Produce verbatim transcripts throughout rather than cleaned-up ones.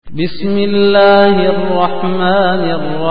بسم الله الرحمن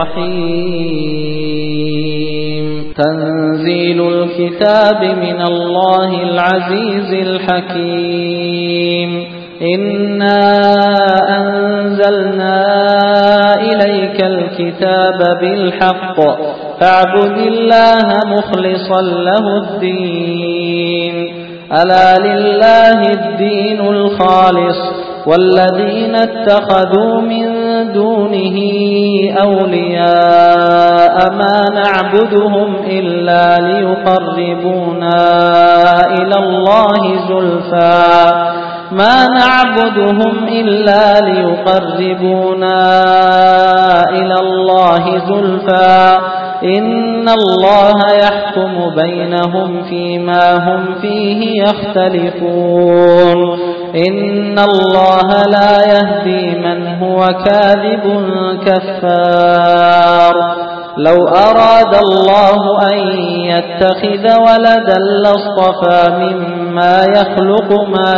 الرحيم. تنزيل الكتاب من الله العزيز الحكيم. إنا أنزلنا إليك الكتاب بالحق فاعبد الله مخلصا له الدين. ألا لله الدين الخالص والذين اتخذوا من دونه أولياء ما نعبدهم إلا ليقربونا إلى الله زلفى ما نعبدهم إلا ليقربونا إلى الله زلفى إن الله يحكم بينهم فيما هم فيه يختلفون. إن الله لا يهدي من هو كاذب كفار. لو أراد الله أن يتخذ ولدا لاصطفى مما يخلق ما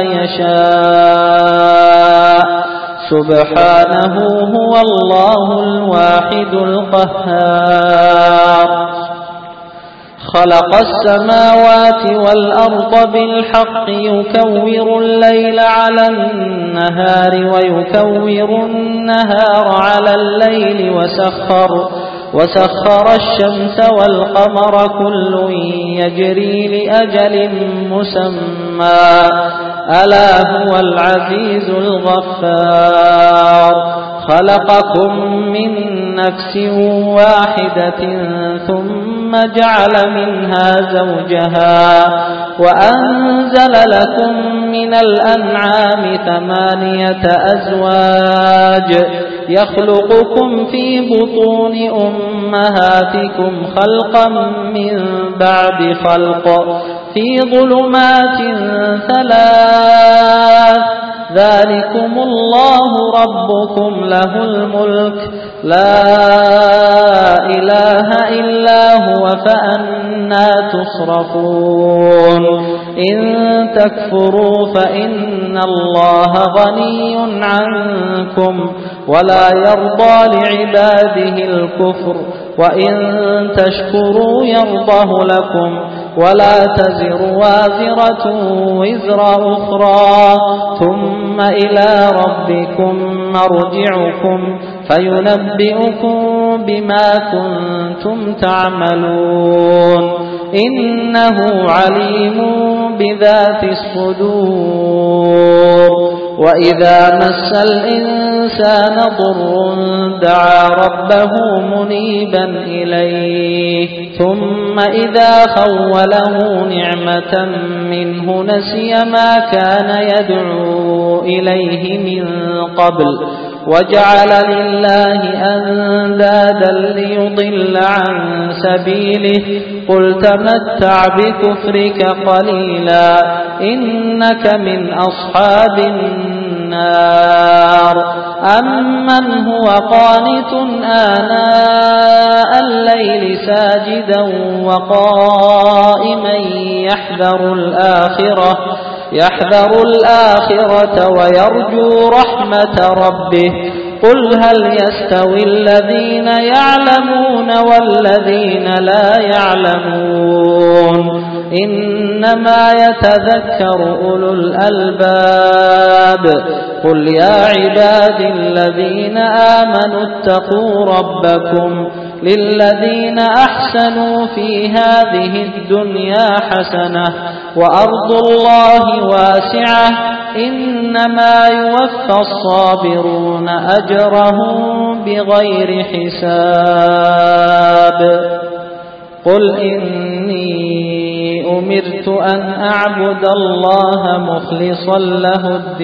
يشاء سبحانه هو الله الواحد القهار. خلق السماوات والأرض بالحق يكور الليل على النهار ويكور النهار على الليل وسخر وسخر الشمس والقمر كل يجري لأجل مسمى ألا هو العزيز الغفار. خلقكم من نفس واحدة ثم جعل منها زوجها وأنزل لكم من الأنعام ثمانية أزواج يخلقكم في بطون أمهاتكم خلقا من بعد خلق في ظلمات ثلاث ذلكم الله ربكم له الملك لا إله إلا هو فأنى تصرفون. إن تكفروا فإن الله غني عنكم ولا يرضى لعباده الكفر وإن تشكروا يرضه لكم ولا تزر وازرة وزر أخرى ثم إلى ربكم مرجعكم فينبئكم بما كنتم تعملون. إنه عليم بذات الصدور. وإذا مس الإنسان ضر دعا ربه منيبا إليه ثم إذا خوله نعمة منه نسي ما كان يدعو إليه من قبل وجعل لله أندادا ليضل عن سبيله قل تمتع بكفرك قليلا إنك من أصحاب النار. أمن هو قانت آناء الليل ساجدا وقائما يحذر الآخرة يحذر الآخرة ويرجو رحمة ربه قل هل يستوي الذين يعلمون والذين لا يعلمون إنما يتذكر أولو الألباب. قل يا عبادي الذين آمنوا اتقوا ربكم للذين أحسنوا في هذه الدنيا حسنة وأرض الله واسعة إنما يوفى الصابرون أجرهم بغير حساب. قل إني أمرت أن أعبد الله مخلصا له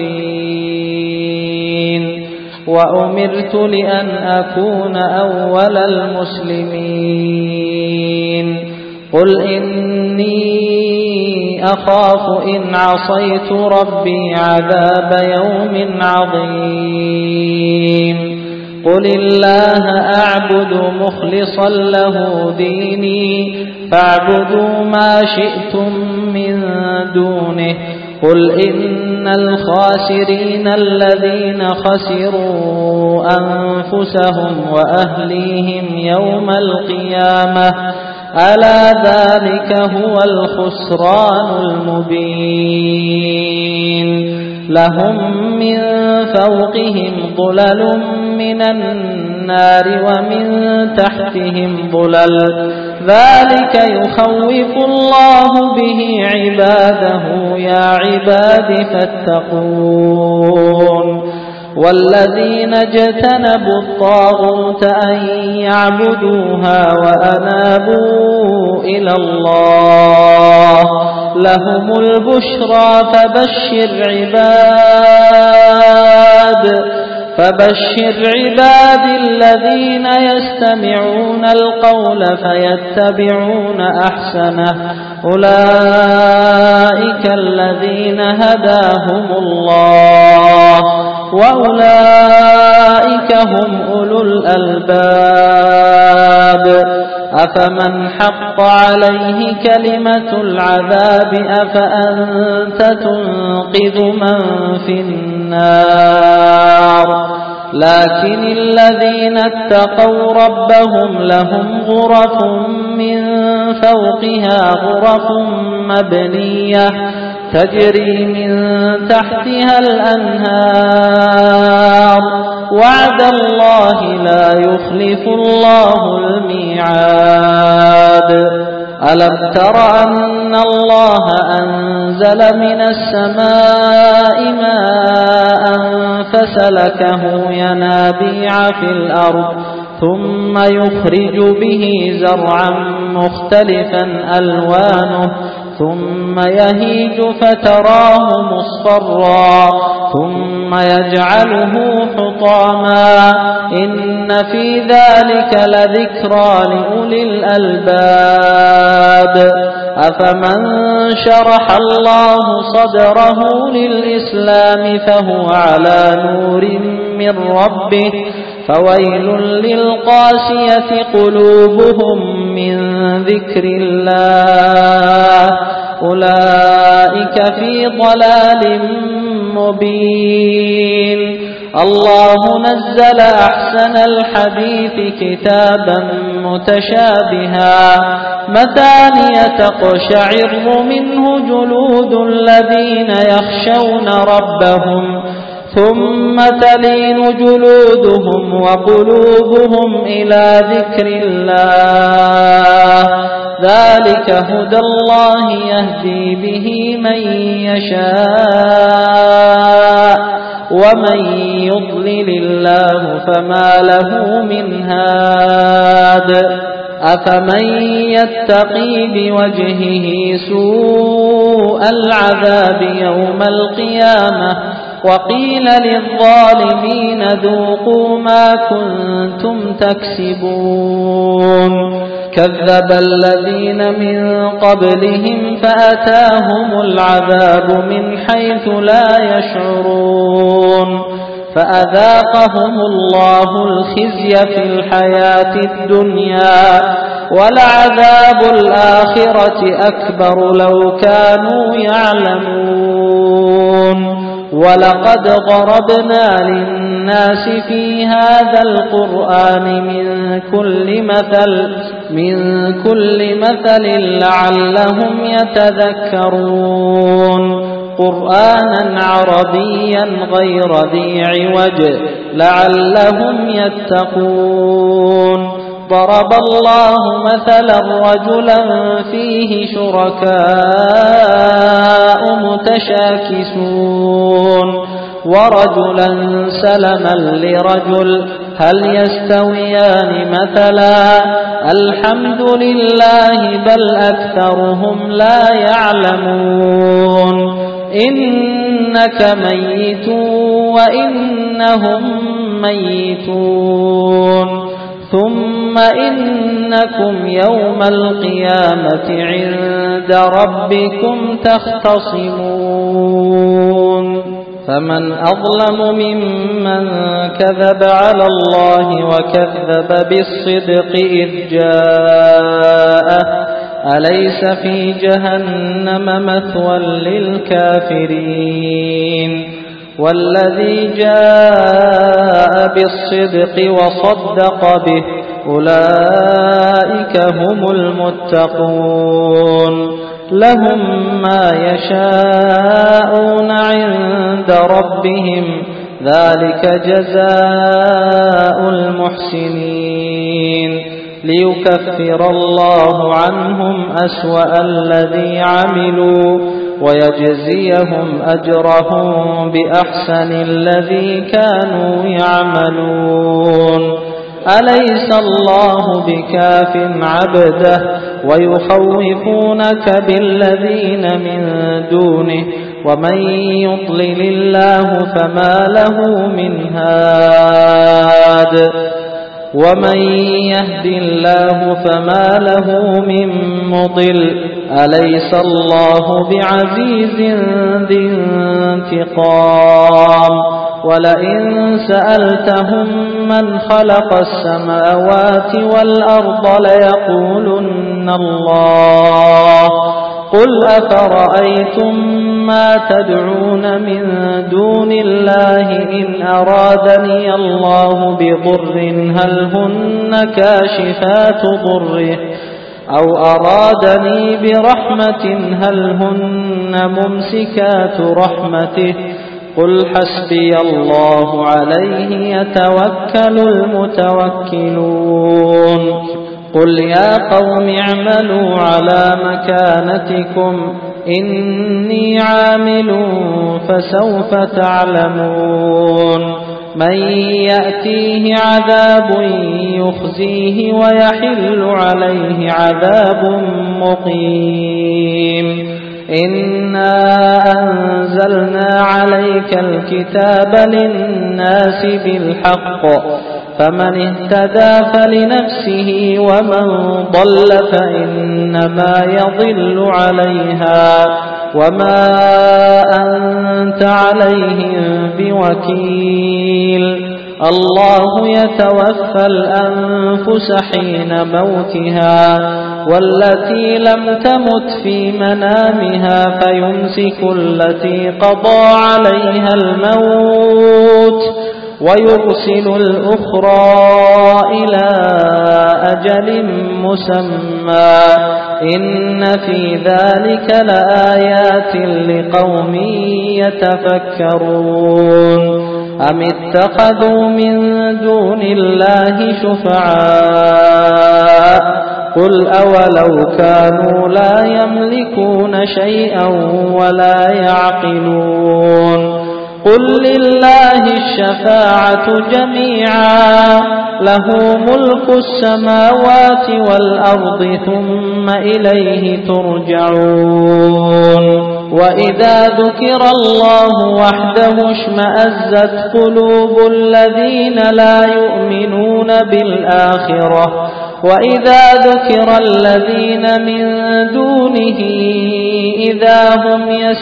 الدين وأمرت لأن أكون أول المسلمين. قل إني أخاف إن عصيت ربي عذاب يوم عظيم. قل الله أعبد مخلصا له ديني فاعبدوا ما شئتم من دونه قل إن إن الخاسرين الذين خسروا أنفسهم وأهليهم يوم القيامة ألا ذلك هو الخسران المبين لهم من فوقهم ظلل من النار ومن تحتهم ظلل ذلك يخوف الله به عباده يا عباد فاتقون والذين اجتنبوا الطاغوت أن يعبدوها وأنابوا إلى الله لهم البشرى فبشر عباد فبشر عباد الذين يستمعون القول فيتبعون أحسنه أولئك الذين هداهم الله وأولئك هم أولو الألباب أفمن حق عليه كلمة العذاب أفأنت تنقذ من في النار لكن الذين اتقوا ربهم لهم غرف من فوقها غرف مبنية تجري من تحتها الأنهار وعد الله لا يخلف الله الميعاد ألم تر أن الله أنزل من السماء ماء فسلكه ينابيع في الأرض ثم يخرج به زرعا مختلفا ألوانه ثم يهيج فتراه مصفرا ثم يجعله حطاما إن في ذلك لذكرى لأولي الألباب أفمن شرح الله صدره للإسلام فهو على نور من ربه فويل للقاسية قلوبهم من ذكر الله أولئك في ضلال مبين الله نزل أحسن الحديث كتابا متشابها مثانية تقشعر منه جلود الذين يخشون ربهم ثم تلين جلودهم وقلوبهم إلى ذكر الله ذلك هدى الله يهدي به من يشاء ومن يضلل الله فما له من هاد أفمن يتقي بوجهه سوء العذاب يوم القيامة وقيل للظالمين ذوقوا ما كنتم تكسبون كذب الذين من قبلهم فأتاهم العذاب من حيث لا يشعرون فأذاقهم الله الخزي في الحياة الدنيا ولعذاب الآخرة أكبر لو كانوا يعلمون ولقد ضربنا للناس في هذا القرآن من كل مثل من كل مثل لعلهم يتذكرون قرآنا عربيا غير ذي عوج لعلهم يتقون ضرب الله مثلا رجلا فيه شركاء متشاكسون ورجلا سلما لرجل هل يستويان مثلا الحمد لله بل أكثرهم لا يعلمون إنك ميت وإنهم ميتون ثم إنكم يوم القيامة عند ربكم تختصمون فمن أظلم ممن كذب على الله وكذب بالصدق إذ جاءه أليس في جهنم مثوى للكافرين والذي جاء بالصدق وصدق به أولئك هم المتقون لهم ما يشاءون عند ربهم ذلك جزاء المحسنين ليكفر الله عنهم أسوأ الذي عملوا ويجزيهم أجرهم بأحسن الذي كانوا يعملون أليس الله بكاف عبده ويخوفونك بالذين من دونه ومن يضلل الله فما له من هاد ومن يهد الله فما له من مضل أليس الله بعزيز ذي انتقام ولئن سألتهم من خلق السماوات والأرض ليقولن الله قل أفرأيتم ما تدعون من دون الله إن أرادني الله بضر هل هن كاشفات ضره أو أرادني برحمة هل هن ممسكات رحمته قل حسبي الله عليه يتوكل المتوكلون قل يا قوم اعملوا على مكانتكم إني عامل فسوف تعلمون من يأتيه عذاب يخزيه ويحل عليه عذاب مقيم إنا أنزلنا عليك الكتاب للناس بالحق فمن اهتدى فلنفسه ومن ضل فإنما يضل عليها وما أنت عليهم بوكيل الله يتوفى الأنفس حين موتها والتي لم تمت في منامها فيمسك التي قضى عليها الموت ويرسل الأخرى إلى أجل مسمى إن في ذلك لآيات لقوم يتفكرون أم اتخذوا من دون الله شفعاء قل أولو كانوا لا يملكون شيئا ولا يعقلون قل لله الشفاعة جميعا له ملك السماوات والأرض ثم إليه ترجعون وإذا ذكر الله وحده اشمأزت قلوب الذين لا يؤمنون بالآخرة وإذا ذكر الذين من دونه إذا هم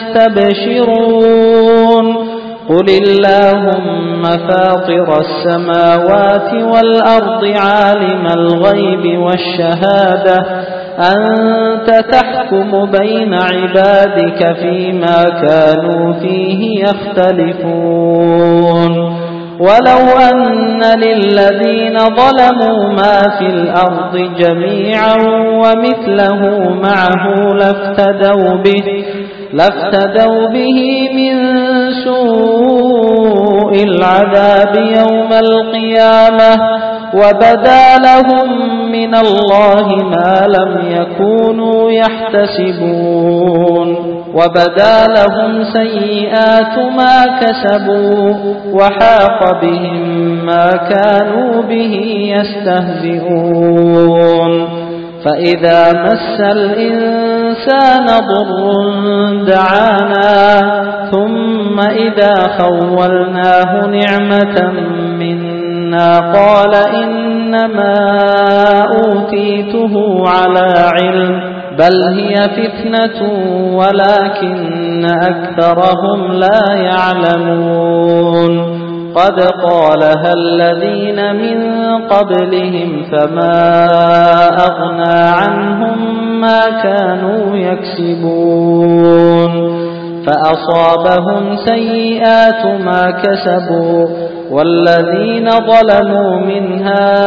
يستبشرون قل اللهم فاطر السماوات والأرض عالم الغيب والشهادة أنت تحكم بين عبادك فيما كانوا فيه يختلفون ولو أن للذين ظلموا ما في الأرض جميعا ومثله معه لافتدوا به لافتدوا به من سوء العذاب يوم القيامة وبدا لهم من الله ما لم يكونوا يحتسبون وبدا لهم سيئات ما كسبوا وحاق بهم ما كانوا به يستهزئون فإذا مس الإنسان ضر دعانا ثم إذا خولناه نعمة منا قال إنما أوتيته على علم بل هي فتنة ولكن أكثرهم لا يعلمون قد قالها الذين من قبلهم فما أغنى عنهم ما كانوا يكسبون فأصابهم سيئات ما كسبوا والذين ظلموا من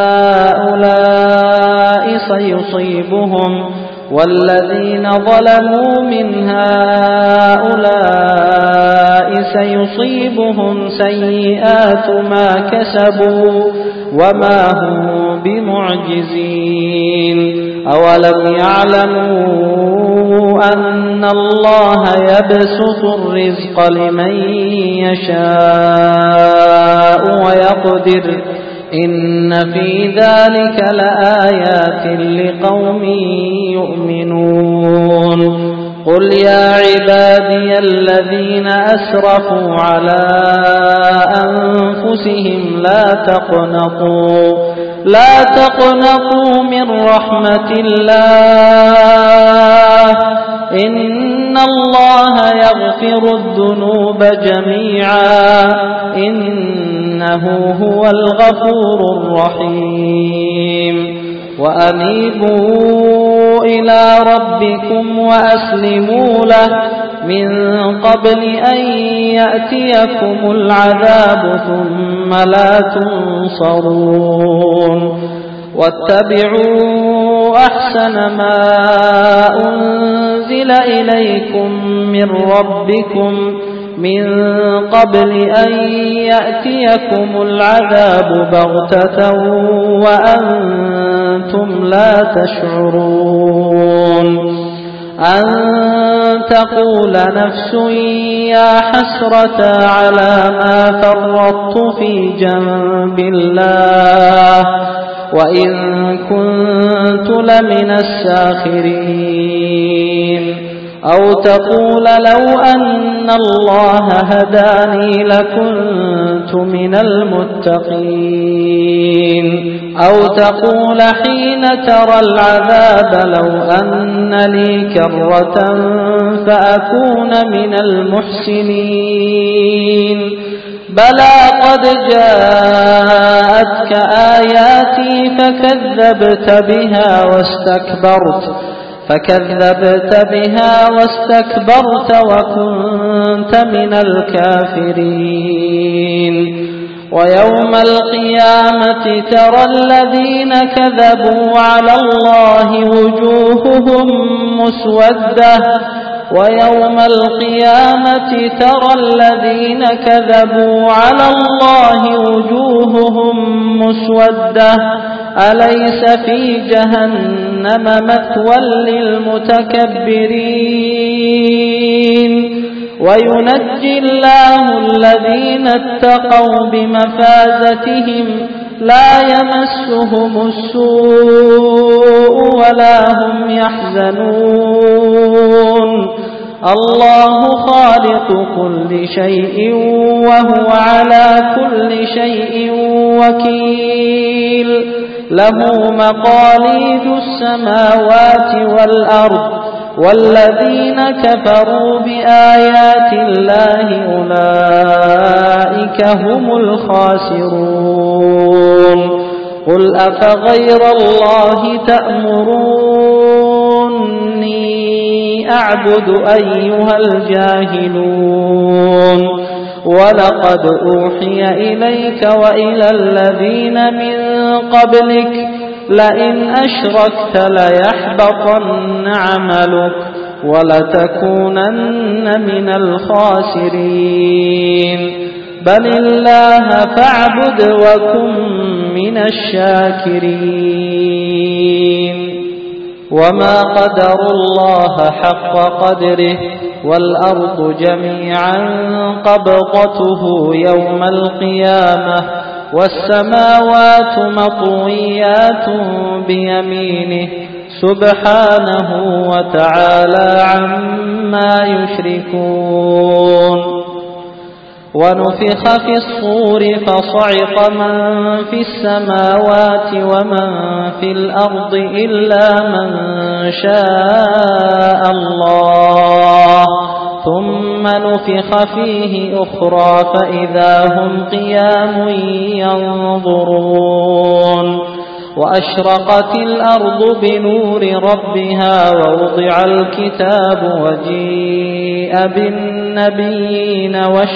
هؤلاء سيصيبهم والذين ظلموا من هؤلاء سيصيبهم سيئات ما كسبوا وما هم بمعجزين أولم يعلموا أن الله يبسط الرزق لمن يشاء ويقدر إن في ذلك لآيات لقوم يؤمنون قل يا عبادي الذين أسرفوا على أنفسهم لا تقنطوا لا تقنطوا من رحمة الله إن الله يغفر الذنوب جميعا إنه هو الغفور الرحيم وأنيبوا إلى ربكم وأسلموا له من قبل أن يأتيكم العذاب ثم لا تنصرون واتبعوا أحسن ما أنزل إليكم من ربكم من قبل أن يأتيكم العذاب بغتة وأنتم لا تشعرون أن تقول نفس يا حسرة على ما فرطت في جنب الله وإن كنت لمن الساخرين أو تقول لو أن الله هداني لكنت من المتقين أو تقول حين ترى العذاب لو أن لي كرة فأكون من المحسنين بلى قد جاءتك آياتي فكذبت بها واستكبرت فكذبت بها واستكبرت وكنت من الكافرين ويوم القيامة ترى الذين كذبوا على الله وجوههم مسودة ويوم القيامة ترى الذين كذبوا على الله وجوههم مسودة أليس في جهنم مثوى للمتكبرين وينجي الله الذين اتقوا بمفازتهم لا يمسهم السوء ولا هم يحزنون الله خالق كل شيء وهو على كل شيء وكيل له مقاليد السماوات والأرض والذين كفروا بآيات الله أولئك هم الخاسرون قل أفغير الله تأمروني أعبد أيها الجاهلون ولقد أوحي إليك وإلى الذين من قبلك لئن أشركت ليحبطن عملك ولتكونن من الخاسرين بل الله فاعبد وكن من الشاكرين وما قدر الله حق قدره والأرض جميعا قبضته يوم القيامة والسماوات مطويات بيمينه سبحانه وتعالى عما يشركون ونفخ في الصور فصعق من في السماوات ومن في الأرض إلا من شاء الله ثم نفخ فيه أخرى فإذا هم قيام ينظرون وأشرقت الأرض بنور ربها ووضع الكتاب وجيء بالنبيين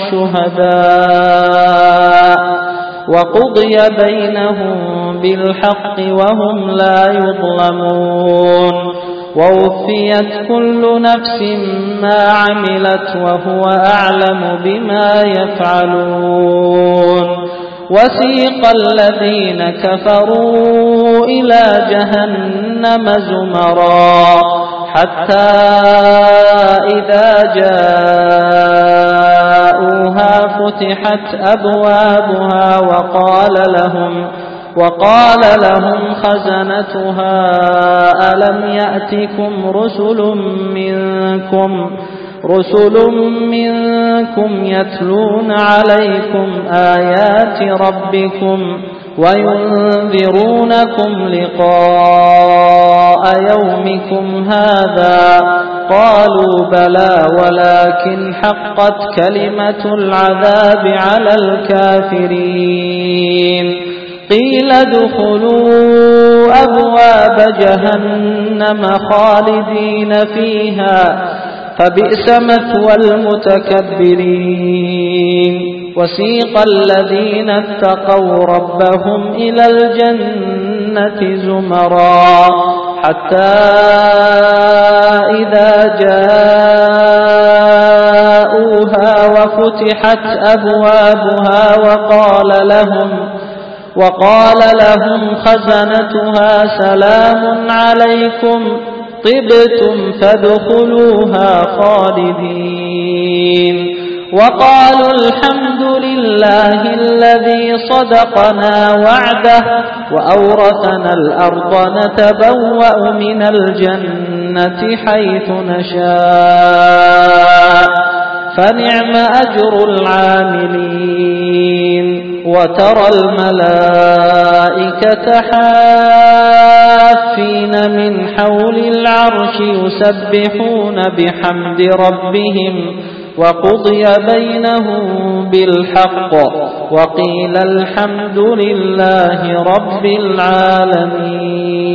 والشهداء وقضي بينهم بالحق وهم لا يظلمون ووفيت كل نفس ما عملت وهو أعلم بما يفعلون وسيق الذين كفروا إلى جهنم زمرا حتى إذا جاءوها فتحت أبوابها وقال لهم وقال لهم خزنتها ألم يأتكم رسل منكم رسل منكم يتلون عليكم آيات ربكم وينذرونكم لقاء يومكم هذا قالوا بلى ولكن حقت كلمة العذاب على الكافرين قيل ادخلوا أبواب جهنم خالدين فيها فبئس مثوى المتكبرين وسيق الذين اتقوا ربهم إلى الجنة زمرا حتى إذا جاءوها وفتحت أبوابها وقال لهم وقال لهم خزنتها سلام عليكم طبتم فادخلوها خالدين وقالوا الحمد لله الذي صدقنا وعده وأورثنا الأرض نتبوأ من الجنة حيث نشاء فنعم أجر العاملين وترى الملائكة حافين من حول العرش يسبحون بحمد ربهم وقضي بينهم بالحق وقيل الحمد لله رب العالمين.